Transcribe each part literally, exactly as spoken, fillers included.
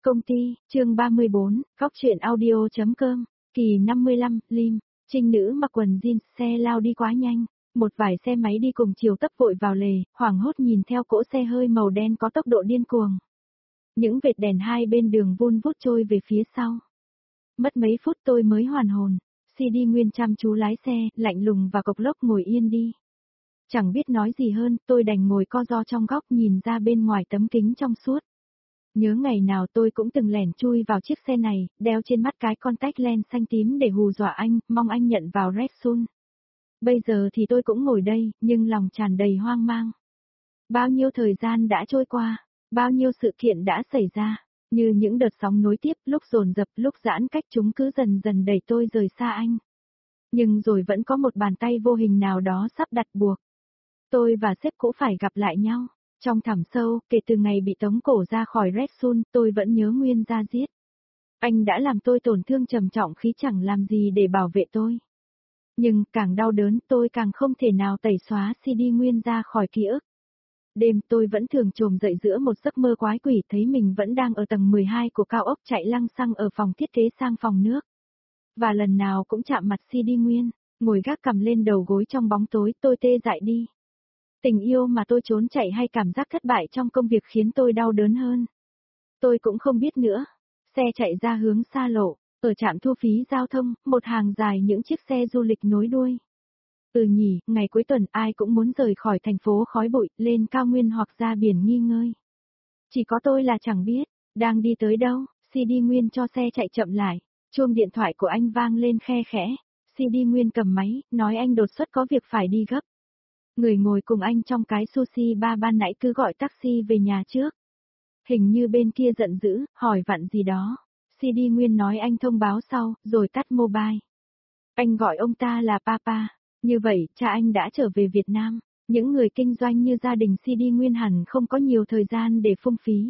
Công ty, chương ba mươi bốn, góc truyện audio.com, kỳ năm mươi lăm, Lim, trinh nữ mặc quần jeans, xe lao đi quá nhanh, một vài xe máy đi cùng chiều tấp vội vào lề, hoảng hốt nhìn theo cỗ xe hơi màu đen có tốc độ điên cuồng. Những vệt đèn hai bên đường vun vút trôi về phía sau. Mất mấy phút tôi mới hoàn hồn, xê đê Nguyên chăm chú lái xe, lạnh lùng và cộc lốc ngồi yên đi. Chẳng biết nói gì hơn, tôi đành ngồi co ro trong góc nhìn ra bên ngoài tấm kính trong suốt. Nhớ ngày nào tôi cũng từng lẻn chui vào chiếc xe này, đeo trên mắt cái contact lens xanh tím để hù dọa anh, mong anh nhận vào Red Sun. Bây giờ thì tôi cũng ngồi đây, nhưng lòng tràn đầy hoang mang. Bao nhiêu thời gian đã trôi qua, bao nhiêu sự kiện đã xảy ra, như những đợt sóng nối tiếp, lúc dồn dập, lúc giãn cách chúng cứ dần dần đẩy tôi rời xa anh. Nhưng rồi vẫn có một bàn tay vô hình nào đó sắp đặt buộc. Tôi và sếp cũ phải gặp lại nhau. Trong thẳm sâu, kể từ ngày bị tống cổ ra khỏi Red Sun, tôi vẫn nhớ nguyên ra giết. Anh đã làm tôi tổn thương trầm trọng khi chẳng làm gì để bảo vệ tôi. Nhưng càng đau đớn tôi càng không thể nào tẩy xóa xê đê Nguyên ra khỏi ký ức. Đêm tôi vẫn thường trồm dậy giữa một giấc mơ quái quỷ thấy mình vẫn đang ở tầng mười hai của cao ốc chạy lăng xăng ở phòng thiết kế sang phòng nước. Và lần nào cũng chạm mặt xê đê Nguyên, ngồi gác cằm lên đầu gối trong bóng tối tôi tê dại đi. Tình yêu mà tôi trốn chạy hay cảm giác thất bại trong công việc khiến tôi đau đớn hơn. Tôi cũng không biết nữa. Xe chạy ra hướng xa lộ, ở trạm thu phí giao thông, một hàng dài những chiếc xe du lịch nối đuôi. Ừ nhỉ, ngày cuối tuần ai cũng muốn rời khỏi thành phố khói bụi, lên cao nguyên hoặc ra biển nghỉ ngơi. Chỉ có tôi là chẳng biết, đang đi tới đâu, xê đê Nguyên cho xe chạy chậm lại, chuông điện thoại của anh vang lên khe khẽ, xê đê Nguyên cầm máy, nói anh đột xuất có việc phải đi gấp. Người ngồi cùng anh trong cái sushi bar ban nãy cứ gọi taxi về nhà trước. Hình như bên kia giận dữ, hỏi vặn gì đó. xê đê Nguyên nói anh thông báo sau, rồi tắt mobile. Anh gọi ông ta là Papa. Như vậy, cha anh đã trở về Việt Nam. Những người kinh doanh như gia đình xê đê Nguyên hẳn không có nhiều thời gian để phung phí.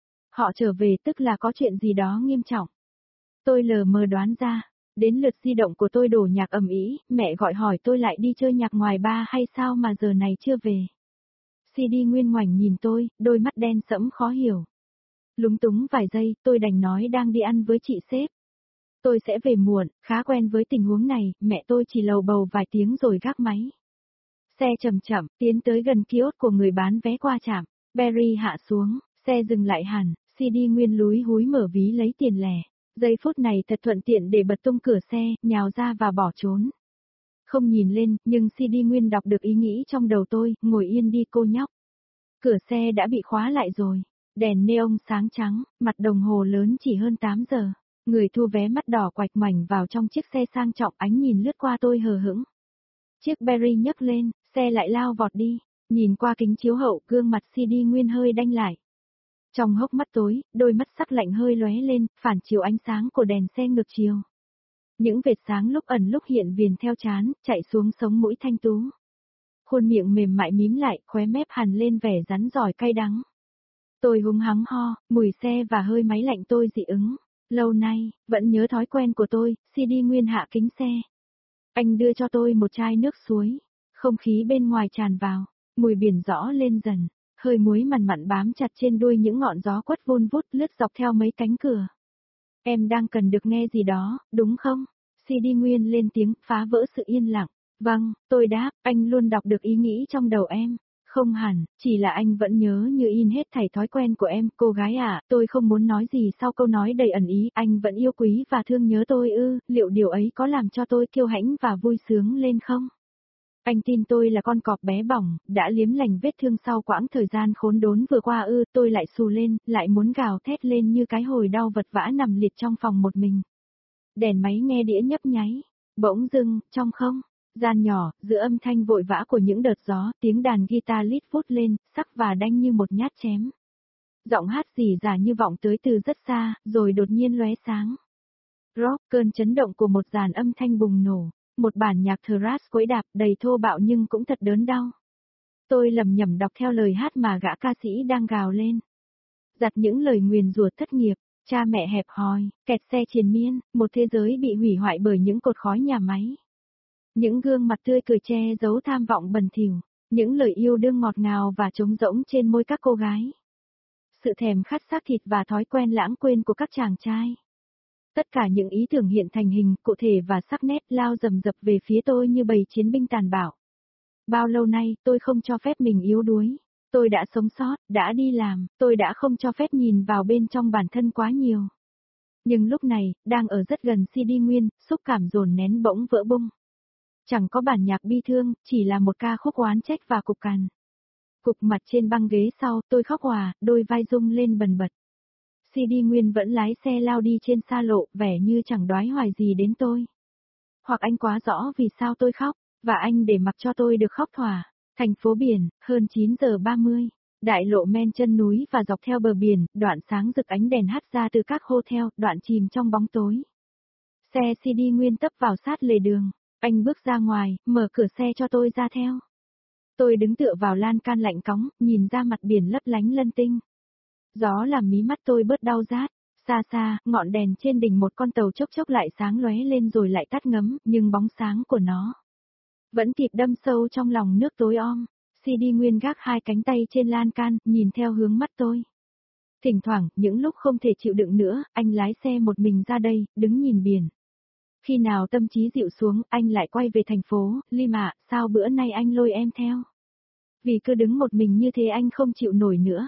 Họ trở về tức là có chuyện gì đó nghiêm trọng. Tôi lờ mờ đoán ra. Đến lượt di động của tôi đổ nhạc ầm ĩ, mẹ gọi hỏi tôi lại đi chơi nhạc ngoài ba hay sao mà giờ này chưa về. xê đê Nguyên ngoảnh nhìn tôi, đôi mắt đen sẫm khó hiểu. Lúng túng vài giây, tôi đành nói đang đi ăn với chị sếp. Tôi sẽ về muộn, khá quen với tình huống này, mẹ tôi chỉ lầu bầu vài tiếng rồi gác máy. Xe chậm chậm, tiến tới gần kiosk của người bán vé qua trạm, Barry hạ xuống, xe dừng lại hẳn, xê đê Nguyên lúi húi mở ví lấy tiền lẻ. Giây phút này thật thuận tiện để bật tung cửa xe, nhào ra và bỏ trốn. Không nhìn lên, nhưng xê đê Nguyên đọc được ý nghĩ trong đầu tôi, ngồi yên đi cô nhóc. Cửa xe đã bị khóa lại rồi. Đèn neon sáng trắng, mặt đồng hồ lớn chỉ hơn tám giờ. Người thu vé mắt đỏ quạch ngoảnh vào trong chiếc xe sang trọng ánh nhìn lướt qua tôi hờ hững. Chiếc Barry nhấc lên, xe lại lao vọt đi. Nhìn qua kính chiếu hậu, gương mặt xê đê Nguyên hơi đanh lại. Trong hốc mắt tối, đôi mắt sắc lạnh hơi lóe lên, phản chiếu ánh sáng của đèn xe ngược chiều. Những vệt sáng lúc ẩn lúc hiện viền theo trán, chạy xuống sống mũi thanh tú. Khuôn miệng mềm mại mím lại, khóe mép hằn lên vẻ rắn giỏi cay đắng. Tôi húng hắng ho, mùi xe và hơi máy lạnh tôi dị ứng. Lâu nay, vẫn nhớ thói quen của tôi, xê đê Nguyên hạ kính xe. Anh đưa cho tôi một chai nước suối. Không khí bên ngoài tràn vào, mùi biển rõ lên dần. Hơi muối mặn mặn bám chặt trên đuôi những ngọn gió quất vun vút lướt dọc theo mấy cánh cửa. Em đang cần được nghe gì đó, đúng không? xê đê Nguyên lên tiếng, phá vỡ sự yên lặng. Vâng, tôi đáp, anh luôn đọc được ý nghĩ trong đầu em. Không hẳn, chỉ là anh vẫn nhớ như in hết thảy thói quen của em, cô gái à, tôi không muốn nói gì sau câu nói đầy ẩn ý, anh vẫn yêu quý và thương nhớ tôi ư, liệu điều ấy có làm cho tôi kiêu hãnh và vui sướng lên không? Anh tin tôi là con cọp bé bỏng, đã liếm lành vết thương sau quãng thời gian khốn đốn vừa qua ư, tôi lại xù lên, lại muốn gào thét lên như cái hồi đau vật vã nằm liệt trong phòng một mình. Đèn máy nghe đĩa nhấp nháy, bỗng dưng, trong không, gian nhỏ, giữa âm thanh vội vã của những đợt gió, tiếng đàn guitar lít vút lên, sắc và đanh như một nhát chém. Giọng hát rỉ rả như vọng tới từ rất xa, rồi đột nhiên lóe sáng. Rock, cơn chấn động của một dàn âm thanh bùng nổ. Một bản nhạc thrash quấy đạp đầy thô bạo nhưng cũng thật đớn đau. Tôi lầm nhầm đọc theo lời hát mà gã ca sĩ đang gào lên. Giặt những lời nguyền rủa thất nghiệp, cha mẹ hẹp hòi, kẹt xe triền miên, một thế giới bị hủy hoại bởi những cột khói nhà máy. Những gương mặt tươi cười che giấu tham vọng bẩn thỉu, những lời yêu đương ngọt ngào và trống rỗng trên môi các cô gái. sự thèm khát xác thịt và thói quen lãng quên của các chàng trai. Tất cả những ý tưởng hiện thành hình, cụ thể và sắc nét lao rầm rập về phía tôi như bầy chiến binh tàn bạo. Bao lâu nay, tôi không cho phép mình yếu đuối. Tôi đã sống sót, đã đi làm, tôi đã không cho phép nhìn vào bên trong bản thân quá nhiều. Nhưng lúc này, đang ở rất gần xê đê nguyên, xúc cảm dồn nén bỗng vỡ bung. Chẳng có bản nhạc bi thương, chỉ là một ca khúc oán trách và cục cằn. Cục mặt trên băng ghế sau, tôi khóc òa, đôi vai rung lên bần bật. xê đê Nguyên vẫn lái xe lao đi trên xa lộ, vẻ như chẳng đoái hoài gì đến tôi. Hoặc anh quá rõ vì sao tôi khóc, và anh để mặc cho tôi được khóc thỏa. Thành phố biển, hơn chín giờ ba mươi. Đại lộ men chân núi và dọc theo bờ biển, đoạn sáng rực ánh đèn hắt ra từ các hotel, đoạn chìm trong bóng tối. Xe xê đê Nguyên tấp vào sát lề đường. Anh bước ra ngoài, mở cửa xe cho tôi ra theo. Tôi đứng tựa vào lan can lạnh cóng, nhìn ra mặt biển lấp lánh lân tinh. Gió làm mí mắt tôi bớt đau rát. Xa xa, ngọn đèn trên đỉnh một con tàu chốc chốc lại sáng lóe lên rồi lại tắt ngấm, nhưng bóng sáng của nó vẫn kịp đâm sâu trong lòng nước tối om. xê đê Nguyên gác hai cánh tay trên lan can, nhìn theo hướng mắt tôi. Thỉnh thoảng, những lúc không thể chịu đựng nữa, anh lái xe một mình ra đây, đứng nhìn biển. Khi nào tâm trí dịu xuống, anh lại quay về thành phố. Lim ạ, sao bữa nay anh lôi em theo? Vì cứ đứng một mình như thế anh không chịu nổi nữa.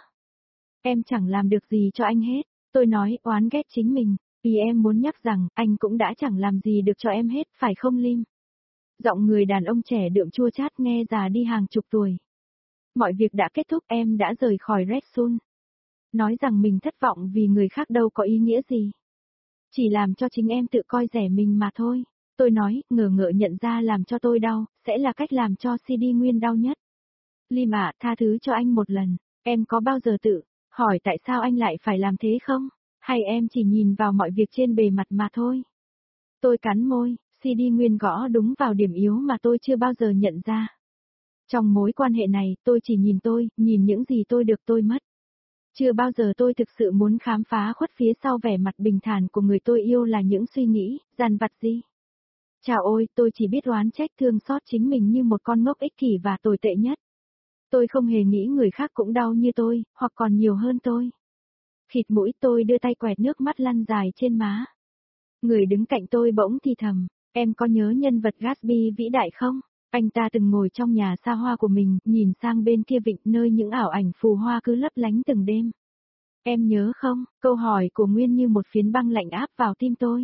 Em chẳng làm được gì cho anh hết. Tôi nói, oán ghét chính mình, vì em muốn nhắc rằng, anh cũng đã chẳng làm gì được cho em hết, phải không Lim? Giọng người đàn ông trẻ đượm chua chát nghe già đi hàng chục tuổi. Mọi việc đã kết thúc, em đã rời khỏi Red Sun. Nói rằng mình thất vọng vì người khác đâu có ý nghĩa gì. Chỉ làm cho chính em tự coi rẻ mình mà thôi. Tôi nói, ngờ ngợ nhận ra làm cho tôi đau, sẽ là cách làm cho xê đê Nguyên đau nhất. Lim ạ, tha thứ cho anh một lần. Em có bao giờ tự hỏi tại sao anh lại phải làm thế không? Hay em chỉ nhìn vào mọi việc trên bề mặt mà thôi? Tôi cắn môi, xê đê Nguyên gõ đúng vào điểm yếu mà tôi chưa bao giờ nhận ra. Trong mối quan hệ này, tôi chỉ nhìn tôi, nhìn những gì tôi được tôi mất. Chưa bao giờ tôi thực sự muốn khám phá khuất phía sau vẻ mặt bình thản của người tôi yêu là những suy nghĩ, dằn vặt gì. Chào ôi, tôi chỉ biết oán trách thương xót chính mình như một con ngốc ích kỷ và tồi tệ nhất. Tôi không hề nghĩ người khác cũng đau như tôi, hoặc còn nhiều hơn tôi. Khịt mũi tôi đưa tay quẹt nước mắt lăn dài trên má. Người đứng cạnh tôi bỗng thì thầm, em có nhớ nhân vật Gatsby vĩ đại không? Anh ta từng ngồi trong nhà xa hoa của mình, nhìn sang bên kia vịnh nơi những ảo ảnh phù hoa cứ lấp lánh từng đêm. Em nhớ không? Câu hỏi của Nguyên như một phiến băng lạnh áp vào tim tôi.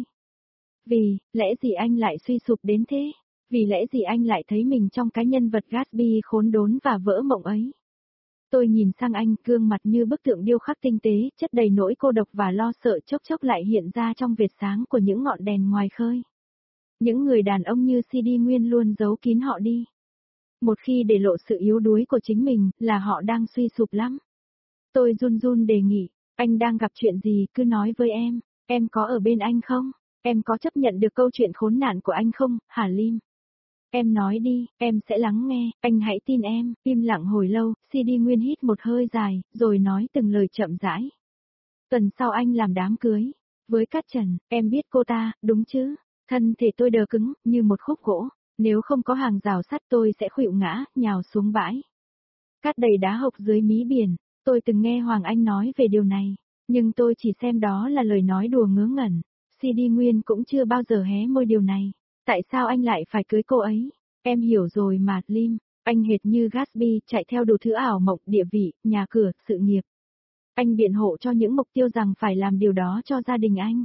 Vì, lẽ gì anh lại suy sụp đến thế? Vì lẽ gì anh lại thấy mình trong cái nhân vật Gatsby khốn đốn và vỡ mộng ấy? Tôi nhìn sang anh, gương mặt như bức tượng điêu khắc tinh tế, chất đầy nỗi cô độc và lo sợ chốc chốc lại hiện ra trong vệt sáng của những ngọn đèn ngoài khơi. Những người đàn ông như xê đê Nguyên luôn giấu kín họ đi. Một khi để lộ sự yếu đuối của chính mình, là họ đang suy sụp lắm. Tôi run run đề nghị, anh đang gặp chuyện gì, cứ nói với em, em có ở bên anh không? Em có chấp nhận được câu chuyện khốn nạn của anh không, hả Lim? Em nói đi, em sẽ lắng nghe, anh hãy tin em. Im lặng hồi lâu, xê đê Nguyên hít một hơi dài, rồi nói từng lời chậm rãi. Tuần sau anh làm đám cưới. Với Cát Trần, em biết cô ta, đúng chứ? Thân thể tôi đờ cứng, như một khúc gỗ. Nếu không có hàng rào sắt tôi sẽ khuỵu ngã, nhào xuống bãi. Cát đầy đá hộc dưới mí biển. Tôi từng nghe Hoàng Anh nói về điều này. Nhưng tôi chỉ xem đó là lời nói đùa ngớ ngẩn. xê đê Nguyên cũng chưa bao giờ hé môi điều này. Tại sao anh lại phải cưới cô ấy? Em hiểu rồi mà, Lim. Anh hệt như Gatsby, chạy theo đủ thứ ảo mộng, địa vị, nhà cửa, sự nghiệp. Anh biện hộ cho những mục tiêu rằng phải làm điều đó cho gia đình anh.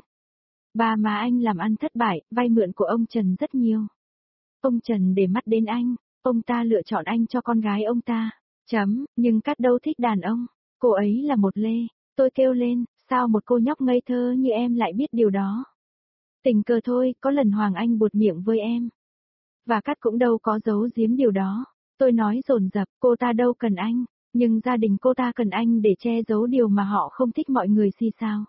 Ba má anh làm ăn thất bại, vay mượn của ông Trần rất nhiều. Ông Trần để mắt đến anh, ông ta lựa chọn anh cho con gái ông ta. Chấm, nhưng Cát đâu thích đàn ông. Cô ấy là một lê. Tôi kêu lên, sao một cô nhóc ngây thơ như em lại biết điều đó? Tình cờ thôi, có lần Hoàng Anh buột miệng với em. Và Cát cũng đâu có giấu giếm điều đó. Tôi nói dồn dập, cô ta đâu cần anh, nhưng gia đình cô ta cần anh để che giấu điều mà họ không thích mọi người xì xào.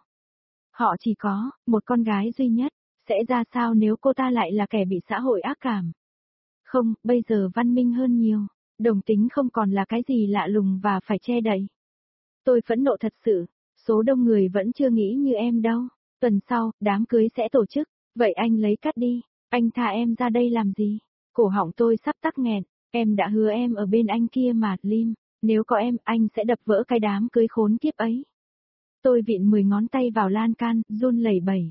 Họ chỉ có một con gái duy nhất, sẽ ra sao nếu cô ta lại là kẻ bị xã hội ác cảm? Không, bây giờ văn minh hơn nhiều, đồng tính không còn là cái gì lạ lùng và phải che đậy. Tôi phẫn nộ thật sự, số đông người vẫn chưa nghĩ như em đâu. Tuần sau, đám cưới sẽ tổ chức, vậy anh lấy Cát đi, anh thả em ra đây làm gì? Cổ họng tôi sắp tắc nghẹn, em đã hứa em ở bên anh kia mà, Lim, nếu có em, anh sẽ đập vỡ cái đám cưới khốn kiếp ấy. Tôi vịn mười ngón tay vào lan can, run lẩy bẩy.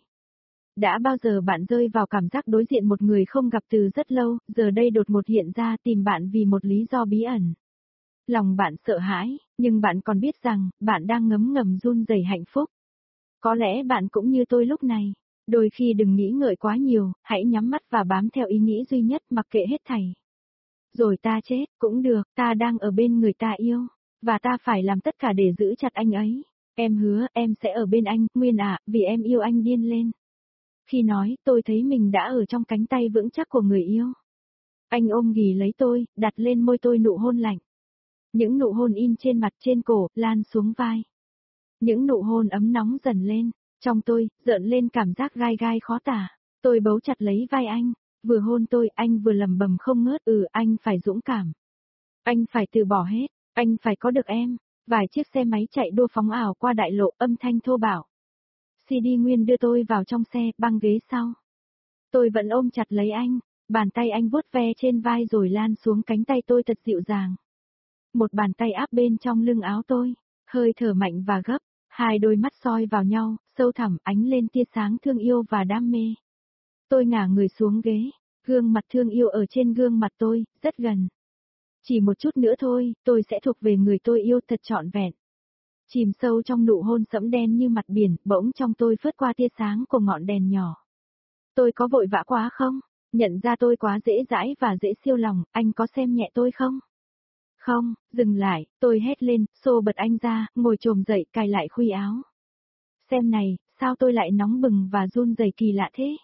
Đã bao giờ bạn rơi vào cảm giác đối diện một người không gặp từ rất lâu, giờ đây đột ngột hiện ra tìm bạn vì một lý do bí ẩn. Lòng bạn sợ hãi, nhưng bạn còn biết rằng, bạn đang ngấm ngầm run rẩy hạnh phúc. Có lẽ bạn cũng như tôi lúc này. Đôi khi đừng nghĩ ngợi quá nhiều, hãy nhắm mắt và bám theo ý nghĩ duy nhất mặc kệ hết thảy. Rồi ta chết, cũng được, ta đang ở bên người ta yêu. Và ta phải làm tất cả để giữ chặt anh ấy. Em hứa, em sẽ ở bên anh, Nguyên ạ, vì em yêu anh điên lên. Khi nói, tôi thấy mình đã ở trong cánh tay vững chắc của người yêu. Anh ôm ghì lấy tôi, đặt lên môi tôi nụ hôn lạnh. Những nụ hôn in trên mặt trên cổ, lan xuống vai. Những nụ hôn ấm nóng dần lên, trong tôi, dợn lên cảm giác gai gai khó tả. Tôi bấu chặt lấy vai anh, vừa hôn tôi, anh vừa lầm bầm không ngớt, ừ, anh phải dũng cảm. Anh phải từ bỏ hết, anh phải có được em. Vài chiếc xe máy chạy đua phóng ảo qua đại lộ, âm thanh thô bạo. xê đê Nguyên đưa tôi vào trong xe, băng ghế sau. Tôi vẫn ôm chặt lấy anh, bàn tay anh vuốt ve trên vai rồi lan xuống cánh tay tôi thật dịu dàng. Một bàn tay áp bên trong lưng áo tôi, hơi thở mạnh và gấp, hai đôi mắt soi vào nhau, sâu thẳm ánh lên tia sáng thương yêu và đam mê. Tôi ngả người xuống ghế, gương mặt thương yêu ở trên gương mặt tôi, rất gần. Chỉ một chút nữa thôi, tôi sẽ thuộc về người tôi yêu thật trọn vẹn. Chìm sâu trong nụ hôn sẫm đen như mặt biển, bỗng trong tôi phớt qua tia sáng của ngọn đèn nhỏ. Tôi có vội vã quá không? Nhận ra tôi quá dễ dãi và dễ siêu lòng, anh có xem nhẹ tôi không? Không, dừng lại, tôi hét lên, xô bật anh ra, ngồi chồm dậy, cài lại khuy áo. Xem này, sao tôi lại nóng bừng và run rẩy kỳ lạ thế?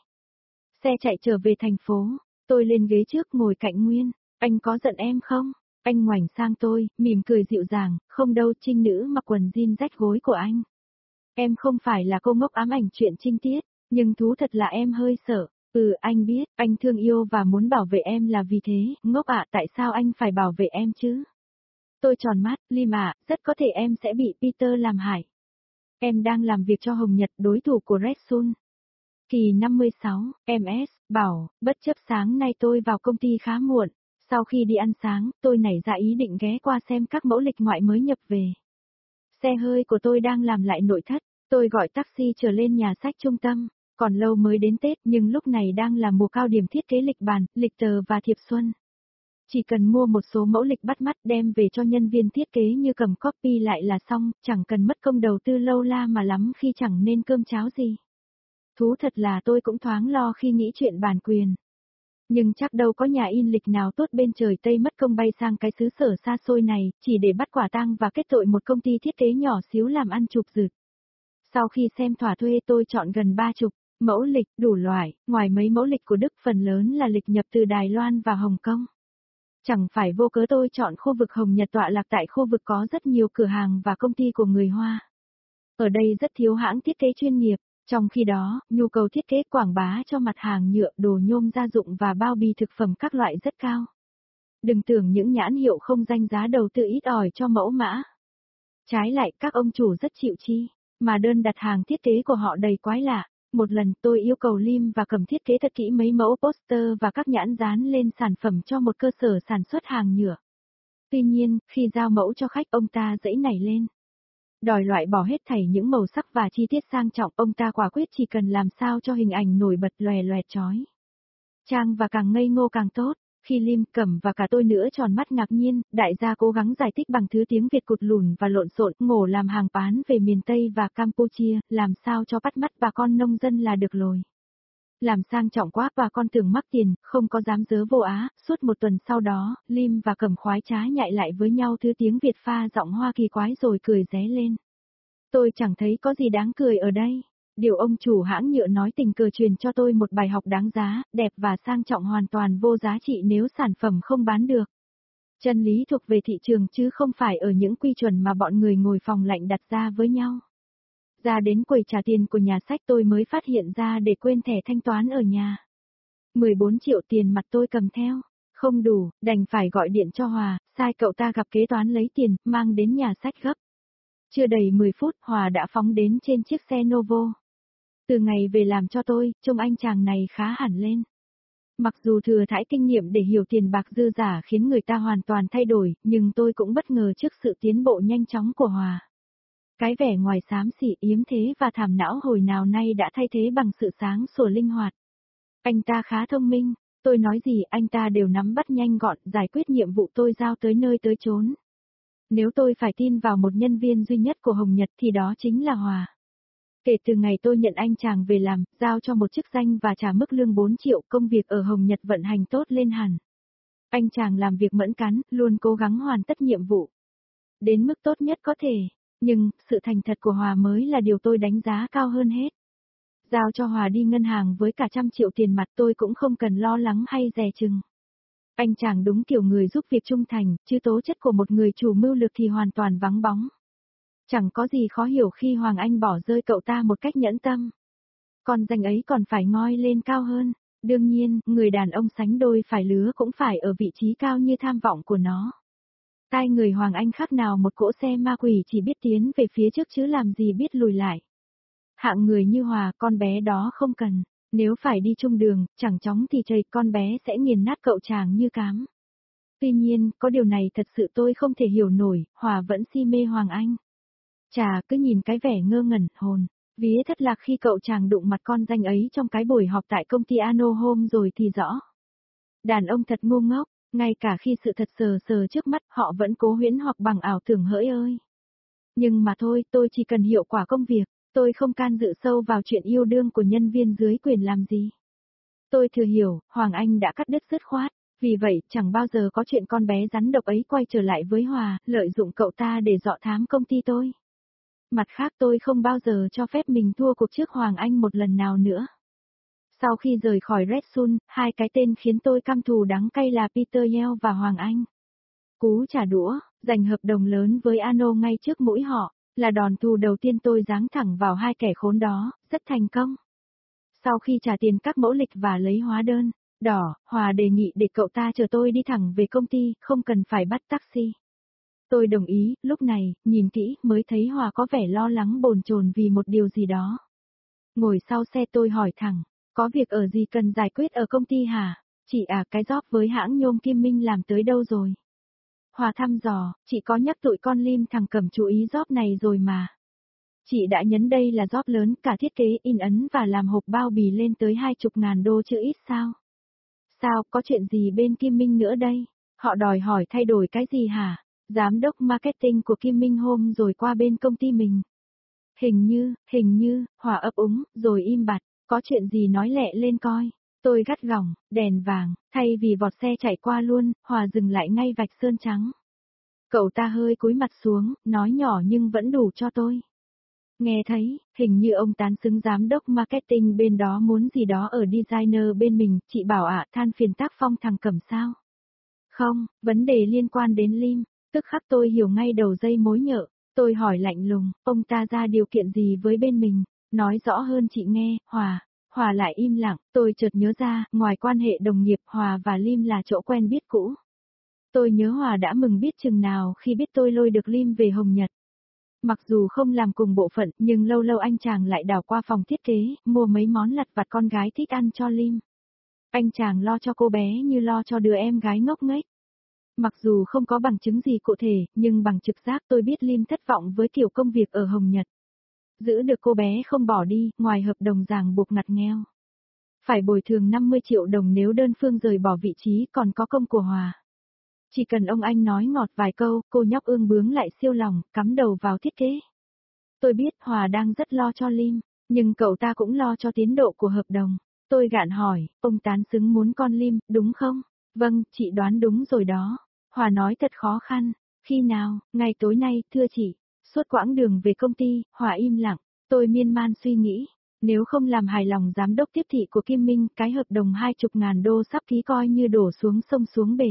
Xe chạy trở về thành phố, tôi lên ghế trước ngồi cạnh Nguyên, anh có giận em không? Anh ngoảnh sang tôi, mỉm cười dịu dàng, không đâu, trinh nữ mặc quần jean rách gối của anh. Em không phải là cô ngốc ám ảnh chuyện trinh tiết, nhưng thú thật là em hơi sợ. Ừ, anh biết, anh thương yêu và muốn bảo vệ em là vì thế, ngốc ạ, tại sao anh phải bảo vệ em chứ? Tôi tròn mắt, Lim ạ, rất có thể em sẽ bị Peter làm hại. Em đang làm việc cho Hồng Nhật, đối thủ của Red Sun. Kỳ năm mươi sáu, em ét, bảo, bất chấp sáng nay tôi vào công ty khá muộn. Sau khi đi ăn sáng, tôi nảy ra ý định ghé qua xem các mẫu lịch ngoại mới nhập về. Xe hơi của tôi đang làm lại nội thất, tôi gọi taxi trở lên nhà sách trung tâm. Còn lâu mới đến Tết nhưng lúc này đang là mùa cao điểm thiết kế lịch bàn, lịch tờ và thiệp xuân. Chỉ cần mua một số mẫu lịch bắt mắt đem về cho nhân viên thiết kế như cầm copy lại là xong, chẳng cần mất công đầu tư lâu la mà lắm khi chẳng nên cơm cháo gì. Thú thật là tôi cũng thoáng lo khi nghĩ chuyện bản quyền. Nhưng chắc đâu có nhà in lịch nào tốt bên trời Tây mất công bay sang cái xứ sở xa xôi này, chỉ để bắt quả tang và kết tội một công ty thiết kế nhỏ xíu làm ăn chụp rực. Sau khi xem thỏa thuê tôi chọn gần ba chục mẫu lịch đủ loại, ngoài mấy mẫu lịch của Đức phần lớn là lịch nhập từ Đài Loan và Hồng Kông. Chẳng phải vô cớ tôi chọn khu vực Hồng Nhật tọa lạc tại khu vực có rất nhiều cửa hàng và công ty của người Hoa. Ở đây rất thiếu hãng thiết kế chuyên nghiệp, trong khi đó, nhu cầu thiết kế quảng bá cho mặt hàng nhựa, đồ nhôm gia dụng và bao bì thực phẩm các loại rất cao. Đừng tưởng những nhãn hiệu không danh giá đầu tư ít ỏi cho mẫu mã. Trái lại, các ông chủ rất chịu chi, mà đơn đặt hàng thiết kế của họ đầy quái lạ. Một lần tôi yêu cầu Lim và Cầm thiết kế thật kỹ mấy mẫu poster và các nhãn dán lên sản phẩm cho một cơ sở sản xuất hàng nhựa. Tuy nhiên, khi giao mẫu cho khách ông ta dãy nảy lên. Đòi loại bỏ hết thảy những màu sắc và chi tiết sang trọng, ông ta quả quyết chỉ cần làm sao cho hình ảnh nổi bật lòe loẹt chói. Trang và càng ngây ngô càng tốt. Khi Lim, Cẩm và cả tôi nữa tròn mắt ngạc nhiên, đại gia cố gắng giải thích bằng thứ tiếng Việt cụt lùn và lộn xộn, ngổ làm hàng bán về miền Tây và Campuchia, làm sao cho bắt mắt bà con nông dân là được rồi. Làm sang trọng quá bà con tưởng mắc tiền, không có dám dớ vô á, suốt một tuần sau đó, Lim và Cẩm khoái trá nhại lại với nhau thứ tiếng Việt pha giọng Hoa kỳ quái rồi cười ré lên. Tôi chẳng thấy có gì đáng cười ở đây. Điều ông chủ hãng nhựa nói tình cờ truyền cho tôi một bài học đáng giá, đẹp và sang trọng hoàn toàn vô giá trị nếu sản phẩm không bán được. Chân lý thuộc về thị trường chứ không phải ở những quy chuẩn mà bọn người ngồi phòng lạnh đặt ra với nhau. Ra đến quầy trả tiền của nhà sách tôi mới phát hiện ra để quên thẻ thanh toán ở nhà. mười bốn triệu tiền mặt tôi cầm theo. Không đủ, đành phải gọi điện cho Hòa, sai cậu ta gặp kế toán lấy tiền, mang đến nhà sách gấp. Chưa đầy mười phút, Hòa đã phóng đến trên chiếc xe Novo. Từ ngày về làm cho tôi, trông anh chàng này khá hẳn lên. Mặc dù thừa thãi kinh nghiệm để hiểu tiền bạc dư giả khiến người ta hoàn toàn thay đổi, nhưng tôi cũng bất ngờ trước sự tiến bộ nhanh chóng của Hòa. Cái vẻ ngoài xám xị yếm thế và thảm não hồi nào nay đã thay thế bằng sự sáng sủa linh hoạt. Anh ta khá thông minh, tôi nói gì anh ta đều nắm bắt nhanh gọn, giải quyết nhiệm vụ tôi giao tới nơi tới chốn. Nếu tôi phải tin vào một nhân viên duy nhất của Hồng Nhật thì đó chính là Hòa. Kể từ ngày tôi nhận anh chàng về làm, giao cho một chức danh và trả mức lương bốn triệu, công việc ở Hồng Nhật vận hành tốt lên hẳn. Anh chàng làm việc mẫn cán, luôn cố gắng hoàn tất nhiệm vụ. Đến mức tốt nhất có thể, nhưng, sự thành thật của Hòa mới là điều tôi đánh giá cao hơn hết. Giao cho Hòa đi ngân hàng với cả trăm triệu tiền mặt tôi cũng không cần lo lắng hay dè chừng. Anh chàng đúng kiểu người giúp việc trung thành, chứ tố chất của một người chủ mưu lược thì hoàn toàn vắng bóng. Chẳng có gì khó hiểu khi Hoàng Anh bỏ rơi cậu ta một cách nhẫn tâm. Còn danh ấy còn phải ngoi lên cao hơn. Đương nhiên, người đàn ông sánh đôi phải lứa cũng phải ở vị trí cao như tham vọng của nó. Tai người Hoàng Anh khác nào một cỗ xe ma quỷ chỉ biết tiến về phía trước chứ làm gì biết lùi lại. Hạng người như Hòa, con bé đó không cần. Nếu phải đi chung đường, chẳng chóng thì chầy con bé sẽ nghiền nát cậu chàng như cám. Tuy nhiên, có điều này thật sự tôi không thể hiểu nổi, Hòa vẫn si mê Hoàng Anh. Chà, cứ nhìn cái vẻ ngơ ngẩn, hồn, vía thất lạc khi cậu chàng đụng mặt con danh ấy trong cái buổi họp tại công ty Ano Home rồi thì rõ. Đàn ông thật ngu ngốc, ngay cả khi sự thật sờ sờ trước mắt họ vẫn cố huyễn hoặc bằng ảo tưởng hỡi ơi. Nhưng mà thôi, tôi chỉ cần hiệu quả công việc, tôi không can dự sâu vào chuyện yêu đương của nhân viên dưới quyền làm gì. Tôi thừa hiểu, Hoàng Anh đã cắt đứt dứt khoát, vì vậy chẳng bao giờ có chuyện con bé rắn độc ấy quay trở lại với Hòa, lợi dụng cậu ta để dọ thám công ty tôi. Mặt khác tôi không bao giờ cho phép mình thua cuộc trước Hoàng Anh một lần nào nữa. Sau khi rời khỏi Red Sun, hai cái tên khiến tôi căm thù đắng cay là Peter Yell và Hoàng Anh. Cú trả đũa, giành hợp đồng lớn với Ano ngay trước mũi họ, là đòn thù đầu tiên tôi giáng thẳng vào hai kẻ khốn đó, rất thành công. Sau khi trả tiền các mẫu lịch và lấy hóa đơn, đỏ, Hòa đề nghị để cậu ta chở tôi đi thẳng về công ty, không cần phải bắt taxi. Tôi đồng ý, lúc này, nhìn kỹ, mới thấy Hòa có vẻ lo lắng bồn chồn vì một điều gì đó. Ngồi sau xe tôi hỏi thẳng, có việc ở gì cần giải quyết ở công ty hả? Chị à, cái job với hãng nhôm Kim Minh làm tới đâu rồi? Hòa thăm dò, chị có nhắc tụi con Lim thằng Cẩm chú ý job này rồi mà. Chị đã nhấn đây là job lớn, cả thiết kế, in ấn và làm hộp bao bì lên tới hai chục ngàn đô chứ ít sao? Sao, có chuyện gì bên Kim Minh nữa đây? Họ đòi hỏi thay đổi cái gì hả? Giám đốc marketing của Kim Minh Home rồi qua bên công ty mình. Hình như, hình như, Hòa ấp úng, rồi im bặt, có chuyện gì nói lẹ lên coi. Tôi gắt gỏng, đèn vàng, thay vì vọt xe chạy qua luôn, Hòa dừng lại ngay vạch sơn trắng. Cậu ta hơi cúi mặt xuống, nói nhỏ nhưng vẫn đủ cho tôi. Nghe thấy, hình như ông tán xứng giám đốc marketing bên đó muốn gì đó ở designer bên mình, chị bảo ạ, than phiền tác phong thằng Cẩm sao? Không, vấn đề liên quan đến Lim, tức khắc tôi hiểu ngay đầu dây mối nhợ, tôi hỏi lạnh lùng, ông ta ra điều kiện gì với bên mình, nói rõ hơn chị nghe, Hòa. Hòa lại im lặng, tôi chợt nhớ ra, ngoài quan hệ đồng nghiệp Hòa và Lim là chỗ quen biết cũ. Tôi nhớ Hòa đã mừng biết chừng nào khi biết tôi lôi được Lim về Hồng Nhật. Mặc dù không làm cùng bộ phận, nhưng lâu lâu anh chàng lại đảo qua phòng thiết kế, mua mấy món lặt vặt con gái thích ăn cho Lim. Anh chàng lo cho cô bé như lo cho đứa em gái ngốc nghếch. Mặc dù không có bằng chứng gì cụ thể, nhưng bằng trực giác tôi biết Lim thất vọng với kiểu công việc ở Hồng Nhật. Giữ được cô bé không bỏ đi, ngoài hợp đồng ràng buộc ngặt nghèo. Phải bồi thường năm mươi triệu đồng nếu đơn phương rời bỏ vị trí, còn có công của Hòa. Chỉ cần ông anh nói ngọt vài câu, cô nhóc ương bướng lại siêu lòng, cắm đầu vào thiết kế. Tôi biết Hòa đang rất lo cho Lim, nhưng cậu ta cũng lo cho tiến độ của hợp đồng. Tôi gạn hỏi, ông tán xứng muốn con Lim, đúng không? Vâng, chị đoán đúng rồi đó. Hòa nói thật khó khăn. Khi nào, ngày tối nay, thưa chị. Suốt quãng đường về công ty, Hòa im lặng. Tôi miên man suy nghĩ. Nếu không làm hài lòng giám đốc tiếp thị của Kim Minh, cái hợp đồng hai chục ngàn đô sắp ký coi như đổ xuống sông xuống bể.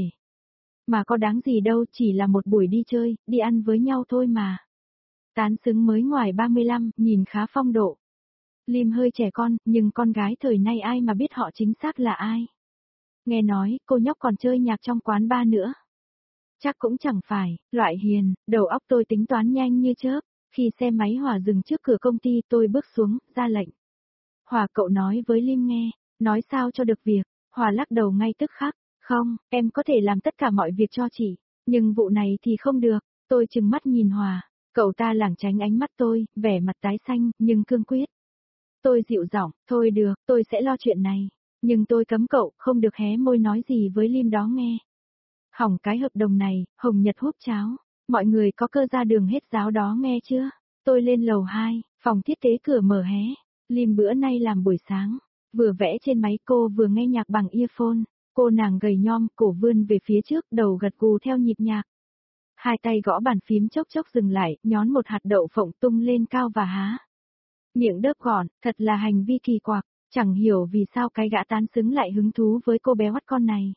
Mà có đáng gì đâu, chỉ là một buổi đi chơi, đi ăn với nhau thôi mà. Tán xứng mới ngoài ba mươi lăm, nhìn khá phong độ. Lim hơi trẻ con, nhưng con gái thời nay ai mà biết họ chính xác là ai. Nghe nói, cô nhóc còn chơi nhạc trong quán bar nữa. Chắc cũng chẳng phải, loại hiền, đầu óc tôi tính toán nhanh như chớp. Khi xe máy Hòa dừng trước cửa công ty tôi bước xuống, ra lệnh. Hòa cậu nói với Lim nghe, nói sao cho được việc. Hòa lắc đầu ngay tức khắc, không, em có thể làm tất cả mọi việc cho chị, nhưng vụ này thì không được. Tôi trừng mắt nhìn Hòa, Cậu ta lảng tránh ánh mắt tôi, vẻ mặt tái xanh, nhưng cương quyết. Tôi dịu giọng, thôi được, tôi sẽ lo chuyện này. Nhưng tôi cấm cậu, không được hé môi nói gì với Lim đó nghe. Hỏng cái hợp đồng này, Hồng Nhật húp cháo. Mọi người có cơ ra đường hết giáo đó nghe chưa? Tôi lên lầu hai, phòng thiết kế cửa mở hé. Lim bữa nay làm buổi sáng. Vừa vẽ trên máy cô vừa nghe nhạc bằng earphone. Cô nàng gầy nhom, cổ vươn về phía trước, đầu gật gù theo nhịp nhạc. Hai tay gõ bàn phím chốc chốc dừng lại, nhón một hạt đậu phộng tung lên cao và há. Miệng đớp gọn, thật là hành vi kỳ quặc, chẳng hiểu vì sao cái gã tán xứng lại hứng thú với cô bé oắt con này.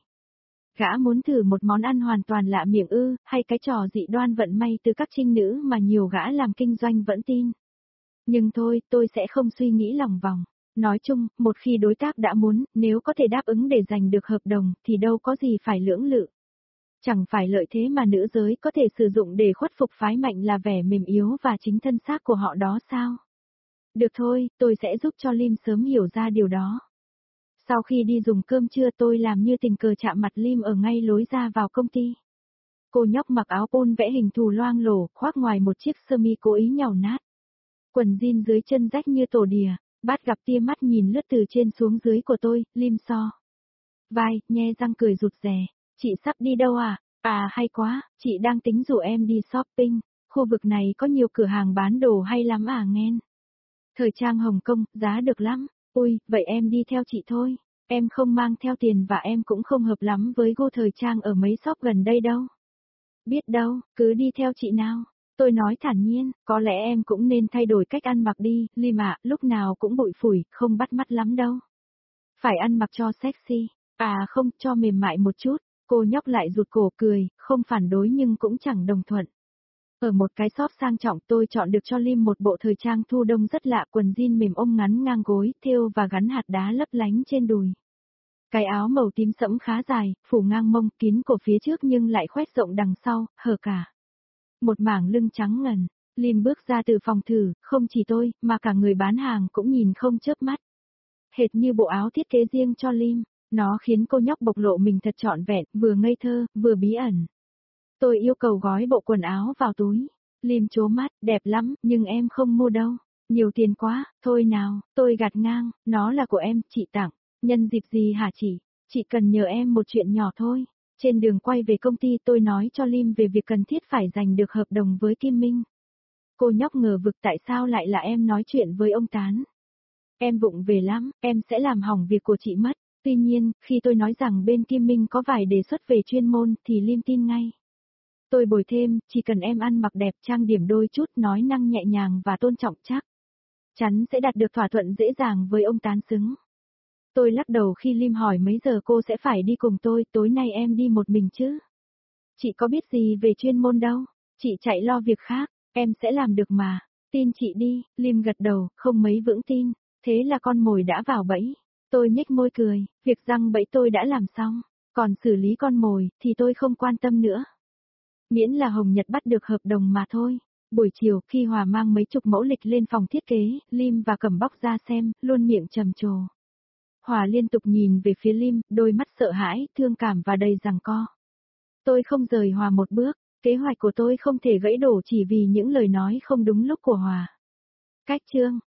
Gã muốn thử một món ăn hoàn toàn lạ miệng ư, hay cái trò dị đoan vận may từ các trinh nữ mà nhiều gã làm kinh doanh vẫn tin. Nhưng thôi, tôi sẽ không suy nghĩ lòng vòng. Nói chung, một khi đối tác đã muốn, nếu có thể đáp ứng để giành được hợp đồng, thì đâu có gì phải lưỡng lự. Chẳng phải lợi thế mà nữ giới có thể sử dụng để khuất phục phái mạnh là vẻ mềm yếu và chính thân xác của họ đó sao? Được thôi, tôi sẽ giúp cho Lim sớm hiểu ra điều đó. Sau khi đi dùng cơm trưa tôi làm như tình cờ chạm mặt Lim ở ngay lối ra vào công ty. Cô nhóc mặc áo pôn vẽ hình thù loang lổ, khoác ngoài một chiếc sơ mi cố ý nhàu nát. Quần jean dưới chân rách như tổ đìa, bắt gặp tia mắt nhìn lướt từ trên xuống dưới của tôi, Lim so. Vai, nhe răng cười rụt rè. Chị sắp đi đâu à? À hay quá, chị đang tính rủ em đi shopping, khu vực này có nhiều cửa hàng bán đồ hay lắm à nghen. Thời trang Hồng Kông, giá được lắm. Ui, vậy em đi theo chị thôi. Em không mang theo tiền và em cũng không hợp lắm với gu thời trang ở mấy shop gần đây đâu. Biết đâu, cứ đi theo chị nào. Tôi nói thản nhiên, có lẽ em cũng nên thay đổi cách ăn mặc đi, Lim ạ, lúc nào cũng bụi phủi, không bắt mắt lắm đâu. Phải ăn mặc cho sexy, à không, cho mềm mại một chút. Cô nhóc lại rụt cổ cười, không phản đối nhưng cũng chẳng đồng thuận. Ở một cái shop sang trọng tôi chọn được cho Lim một bộ thời trang thu đông rất lạ, quần jean mềm ôm ngắn ngang gối, thêu và gắn hạt đá lấp lánh trên đùi. Cái áo màu tím sẫm khá dài, phủ ngang mông, kín cổ phía trước nhưng lại khoét rộng đằng sau, hở cả. Một mảng lưng trắng ngần, Lim bước ra từ phòng thử, không chỉ tôi, mà cả người bán hàng cũng nhìn không chớp mắt. Hệt như bộ áo thiết kế riêng cho Lim. Nó khiến cô nhóc bộc lộ mình thật trọn vẹn, vừa ngây thơ, vừa bí ẩn. Tôi yêu cầu gói bộ quần áo vào túi. Lim trố mắt, đẹp lắm, nhưng em không mua đâu. Nhiều tiền quá, thôi nào, tôi gạt ngang, nó là của em, chị tặng. Nhân dịp gì hả chị? Chị cần nhờ em một chuyện nhỏ thôi. Trên đường quay về công ty tôi nói cho Lim về việc cần thiết phải giành được hợp đồng với Kim Minh. Cô nhóc ngờ vực tại sao lại là em nói chuyện với ông Tán. Em vụng về lắm, em sẽ làm hỏng việc của chị mất. Tuy nhiên, khi tôi nói rằng bên Kim Minh có vài đề xuất về chuyên môn thì Lim tin ngay. Tôi bồi thêm, chỉ cần em ăn mặc đẹp trang điểm đôi chút nói năng nhẹ nhàng và tôn trọng chắc. Chắn sẽ đạt được thỏa thuận dễ dàng với ông Tán xứng. Tôi lắc đầu khi Lim hỏi mấy giờ cô sẽ phải đi cùng tôi, tối nay em đi một mình chứ. Chị có biết gì về chuyên môn đâu, chị chạy lo việc khác, em sẽ làm được mà. Tin chị đi, Lim gật đầu, không mấy vững tin, thế là con mồi đã vào bẫy. Tôi nhếch môi cười, việc răng bẫy tôi đã làm xong, còn xử lý con mồi thì tôi không quan tâm nữa. Miễn là Hồng Nhật bắt được hợp đồng mà thôi. Buổi chiều khi Hòa mang mấy chục mẫu lịch lên phòng thiết kế, Lim và Cẩm Bóc ra xem, luôn miệng trầm trồ. Hòa liên tục nhìn về phía Lim, đôi mắt sợ hãi, thương cảm và đầy giằng co. Tôi không rời Hòa một bước, kế hoạch của tôi không thể gãy đổ chỉ vì những lời nói không đúng lúc của Hòa. Cách chương